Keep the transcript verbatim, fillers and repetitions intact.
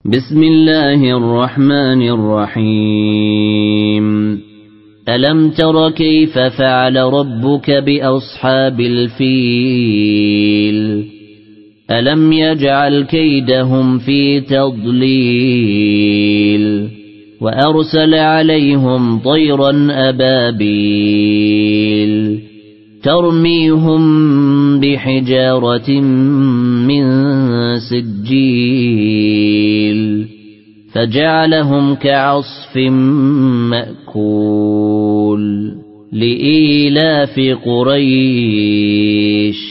بسم الله الرحمن الرحيم ألم تر كيف فعل ربك بأصحاب الفيل ألم يجعل كيدهم في تضليل وأرسل عليهم طيرا أبابيل ترميهم بحجارة من سجيل فجعلهم كعصف مأكول لإيلاف قريش